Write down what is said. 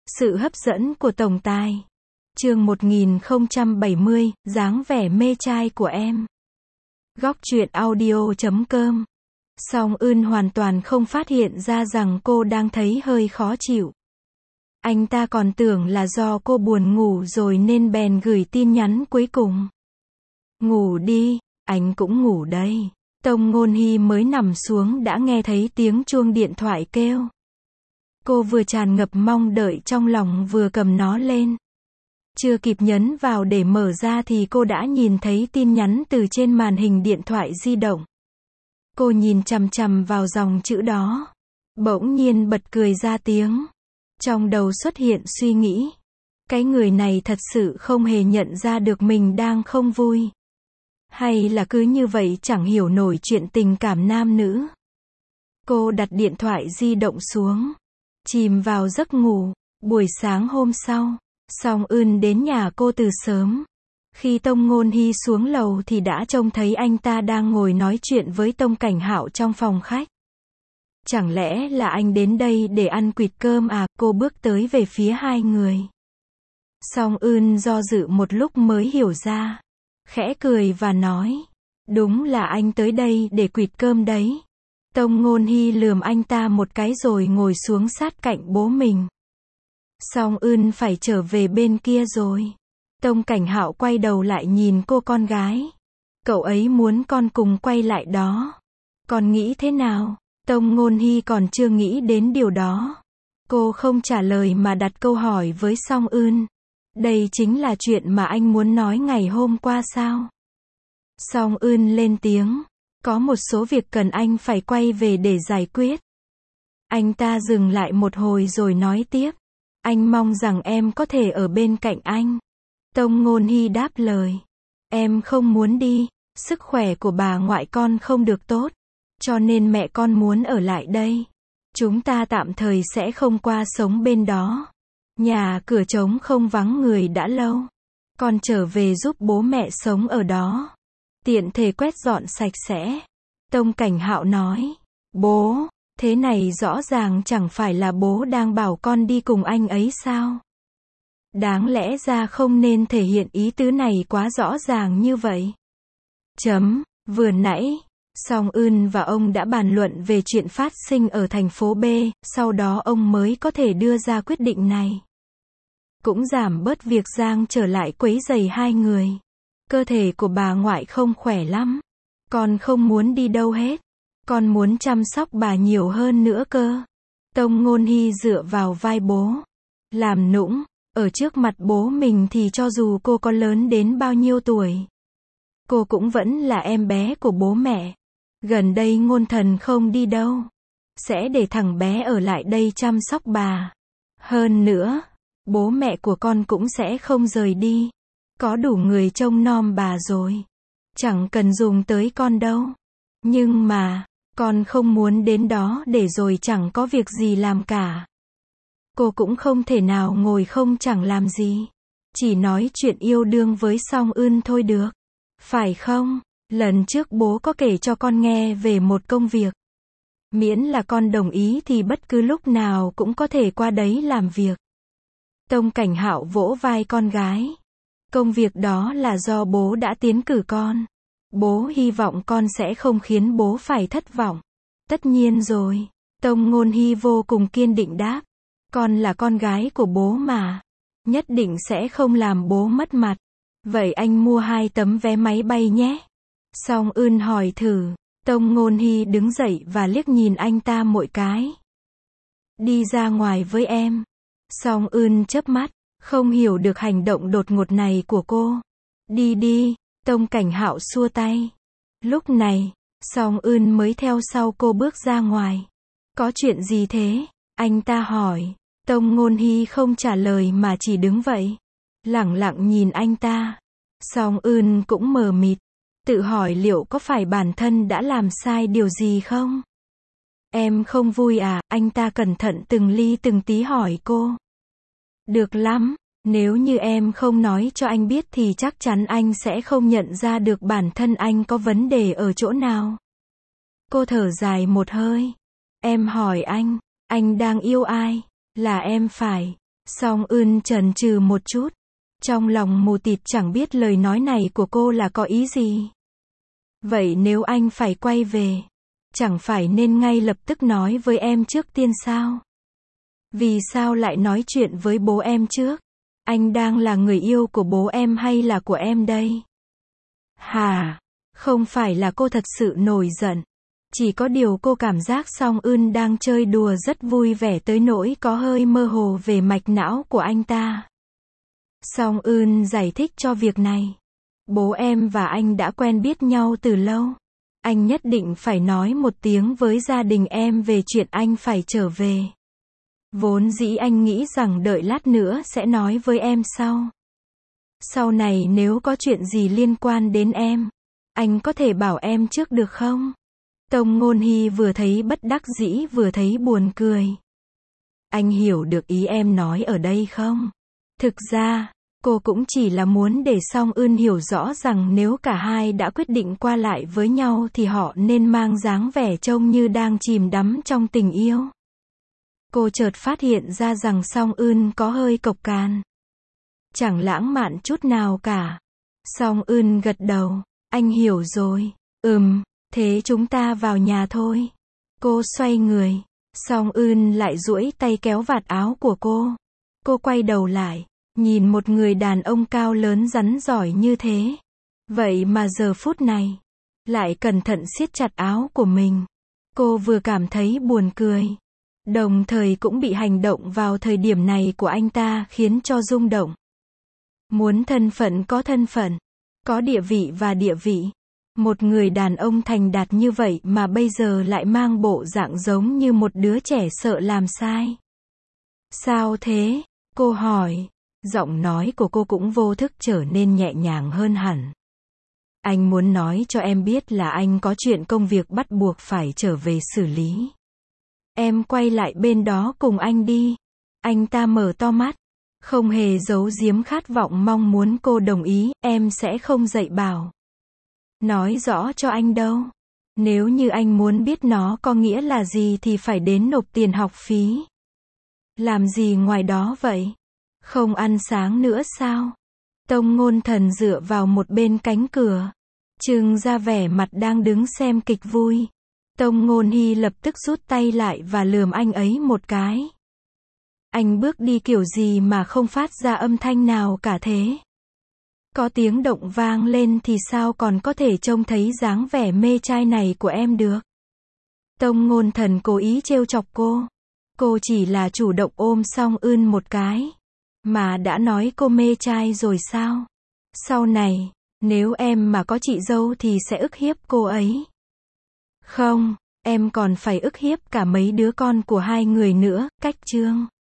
Sự hấp dẫn của tổng tài. Chương 1070, dáng vẻ mê trai của em. Góc truyện audio.com. Song Eun hoàn toàn không phát hiện ra rằng cô đang thấy hơi khó chịu. Anh ta còn tưởng là do cô buồn ngủ rồi nên bèn gửi tin nhắn cuối cùng. Ngủ đi, anh cũng ngủ đây. Tông Ngôn Hy mới nằm xuống đã nghe thấy tiếng chuông điện thoại kêu. Cô vừa tràn ngập mong đợi trong lòng vừa cầm nó lên. Chưa kịp nhấn vào để mở ra thì cô đã nhìn thấy tin nhắn từ trên màn hình điện thoại di động. Cô nhìn chằm chằm vào dòng chữ đó. Bỗng nhiên bật cười ra tiếng. Trong đầu xuất hiện suy nghĩ. Cái người này thật sự không hề nhận ra được mình đang không vui. Hay là cứ như vậy chẳng hiểu nổi chuyện tình cảm nam nữ. Cô đặt điện thoại di động xuống. Chìm vào giấc ngủ. Buổi sáng hôm sau, Song Eun đến nhà cô từ sớm. Khi Tông Ngôn Hy xuống lầu thì đã trông thấy anh ta đang ngồi nói chuyện với Tông Cảnh Hạo trong phòng khách. Chẳng lẽ là anh đến đây để ăn quỵt cơm à? Cô bước tới về phía hai người. Song Eun do dự một lúc mới hiểu ra. Khẽ cười và nói. Đúng là anh tới đây để quỵt cơm đấy. Tông Ngôn Hy lườm anh ta một cái rồi ngồi xuống sát cạnh bố mình. Song Eun phải trở về bên kia rồi. Tông Cảnh Hạo quay đầu lại nhìn cô con gái. Cậu ấy muốn con cùng quay lại đó. Con nghĩ thế nào? Tông Ngôn Hy còn chưa nghĩ đến điều đó. Cô không trả lời mà đặt câu hỏi với Song Eun. Đây chính là chuyện mà anh muốn nói ngày hôm qua sao? Song Eun lên tiếng. Có một số việc cần anh phải quay về để giải quyết. Anh ta dừng lại một hồi rồi nói tiếp. Anh mong rằng em có thể ở bên cạnh anh. Tông Ngôn Hy đáp lời. Em không muốn đi, sức khỏe của bà ngoại con không được tốt. Cho nên mẹ con muốn ở lại đây. Chúng ta tạm thời sẽ không qua sống bên đó. Nhà cửa trống không vắng người đã lâu. Con trở về giúp bố mẹ sống ở đó. Tiện thể quét dọn sạch sẽ. Tông Cảnh Hạo nói. Bố, thế này rõ ràng chẳng phải là bố đang bảo con đi cùng anh ấy sao? Đáng lẽ ra không nên thể hiện ý tứ này quá rõ ràng như vậy. Vừa nãy, Song Eun và ông đã bàn luận về chuyện phát sinh ở thành phố B, sau đó ông mới có thể đưa ra quyết định này. Cũng giảm bớt việc Giang trở lại quấy rầy hai người. Cơ thể của bà ngoại không khỏe lắm. Con không muốn đi đâu hết. Con muốn chăm sóc bà nhiều hơn nữa cơ. Tông Ngôn Hy dựa vào vai bố. Làm nũng. Ở trước mặt bố mình thì cho dù cô có lớn đến bao nhiêu tuổi. Cô cũng vẫn là em bé của bố mẹ. Gần đây Ngôn Thần không đi đâu. Sẽ để thằng bé ở lại đây chăm sóc bà. Hơn nữa, bố mẹ của con cũng sẽ không rời đi. Có đủ người trông nom bà rồi. Chẳng cần dùng tới con đâu. Nhưng mà, con không muốn đến đó để rồi chẳng có việc gì làm cả. Cô cũng không thể nào ngồi không chẳng làm gì. Chỉ nói chuyện yêu đương với Song Eun thôi được. Phải không? Lần trước bố có kể cho con nghe về một công việc. Miễn là con đồng ý thì bất cứ lúc nào cũng có thể qua đấy làm việc. Tông Cảnh Hạo vỗ vai con gái. Công việc đó là do bố đã tiến cử con. Bố hy vọng con sẽ không khiến bố phải thất vọng. Tất nhiên rồi. Tông Ngôn Hy vô cùng kiên định đáp. Con là con gái của bố mà. Nhất định sẽ không làm bố mất mặt. Vậy anh mua 2 tấm vé máy bay nhé. Song Eun hỏi thử. Tông Ngôn Hy đứng dậy và liếc nhìn anh ta mỗi cái. Đi ra ngoài với em. Song Eun chớp mắt. Không hiểu được hành động đột ngột này của cô. Đi đi. Tông Cảnh Hạo xua tay. Lúc này, Song Eun mới theo sau cô bước ra ngoài. Có chuyện gì thế? Anh ta hỏi. Tông Ngôn Hy không trả lời mà chỉ đứng vậy. Lẳng lặng nhìn anh ta. Song Eun cũng mờ mịt. Tự hỏi liệu có phải bản thân đã làm sai điều gì không? Em không vui à? Anh ta cẩn thận từng ly từng tí hỏi cô. Được lắm. Nếu như em không nói cho anh biết thì chắc chắn anh sẽ không nhận ra được bản thân anh có vấn đề ở chỗ nào. Cô thở dài một hơi. Em hỏi anh đang yêu ai? Là em phải. Song Eun chần chừ một chút. Trong lòng mù tịt chẳng biết lời nói này của cô là có ý gì. Vậy nếu anh phải quay về, chẳng phải nên ngay lập tức nói với em trước tiên sao? Vì sao lại nói chuyện với bố em trước? Anh đang là người yêu của bố em hay là của em đây? Hả? Không phải là cô thật sự nổi giận. Chỉ có điều cô cảm giác Song Eun đang chơi đùa rất vui vẻ tới nỗi có hơi mơ hồ về mạch não của anh ta. Song Eun giải thích cho việc này. Bố em và anh đã quen biết nhau từ lâu. Anh nhất định phải nói một tiếng với gia đình em về chuyện anh phải trở về. Vốn dĩ anh nghĩ rằng đợi lát nữa sẽ nói với em sau. Sau này nếu có chuyện gì liên quan đến em, anh có thể bảo em trước được không? Tông Ngôn Hy vừa thấy bất đắc dĩ vừa thấy buồn cười. Anh hiểu được ý em nói ở đây không? Thực ra, cô cũng chỉ là muốn để Song Eun hiểu rõ rằng nếu cả hai đã quyết định qua lại với nhau thì họ nên mang dáng vẻ trông như đang chìm đắm trong tình yêu. Cô chợt phát hiện ra rằng Song Eun có hơi cộc cằn. Chẳng lãng mạn chút nào cả. Song Eun gật đầu. Anh hiểu rồi. Thế chúng ta vào nhà thôi. Cô xoay người. Song Eun lại duỗi tay kéo vạt áo của cô. Cô quay đầu lại. Nhìn một người đàn ông cao lớn rắn giỏi như thế. Vậy mà giờ phút này, lại cẩn thận siết chặt áo của mình. Cô vừa cảm thấy buồn cười. Đồng thời cũng bị hành động vào thời điểm này của anh ta khiến cho rung động. Muốn thân phận có thân phận, có địa vị và địa vị. Một người đàn ông thành đạt như vậy mà bây giờ lại mang bộ dạng giống như một đứa trẻ sợ làm sai. Sao thế? Cô hỏi. Giọng nói của cô cũng vô thức trở nên nhẹ nhàng hơn hẳn. Anh muốn nói cho em biết là anh có chuyện công việc bắt buộc phải trở về xử lý. Em quay lại bên đó cùng anh đi. Anh ta mở to mắt. Không hề giấu giếm khát vọng mong muốn cô đồng ý, em sẽ không dạy bảo. Nói rõ cho anh đâu. Nếu như anh muốn biết nó có nghĩa là gì thì phải đến nộp tiền học phí. Làm gì ngoài đó vậy? Không ăn sáng nữa sao? Tông Ngôn Thần dựa vào một bên cánh cửa. Trưng ra vẻ mặt đang đứng xem kịch vui. Tông Ngôn Hy lập tức rút tay lại và lườm anh ấy một cái. Anh bước đi kiểu gì mà không phát ra âm thanh nào cả thế? Có tiếng động vang lên thì sao còn có thể trông thấy dáng vẻ mê trai này của em được? Tông Ngôn Thần cố ý trêu chọc cô. Cô chỉ là chủ động ôm Song Eun một cái. Mà đã nói cô mê trai rồi sao? Sau này, nếu em mà có chị dâu thì sẽ ức hiếp cô ấy. Không, em còn phải ức hiếp cả mấy đứa con của hai người nữa, cách chương.